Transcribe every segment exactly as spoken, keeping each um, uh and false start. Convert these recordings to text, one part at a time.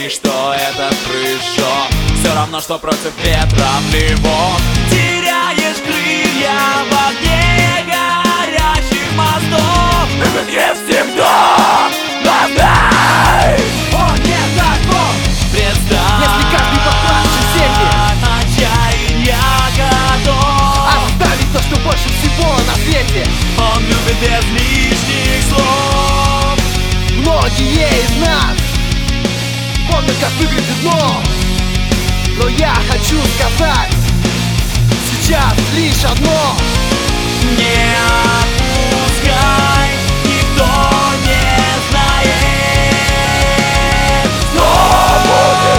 помни, что этот прыжок все равно, что против ветра в него. Теряешь крылья в огне горящих мостов. Этот есть всегда наздай. Он не таков. Представь, если каждый поплачет в сети, отчаяние готов оставить то, что больше всего на свете. Он любит без лишних слов. Многие из нас помнят, как выглядит дно, но я хочу сказать сейчас лишь одно: Не отпускай, никто не знает. Снова будет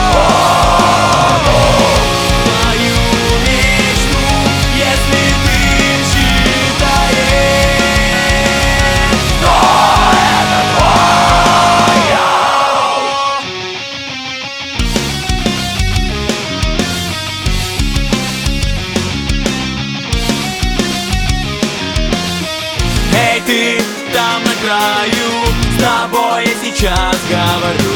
твою мечту, если ты считаешь, что это твое. Эй, ты там на краю, с тобой я сейчас говорю.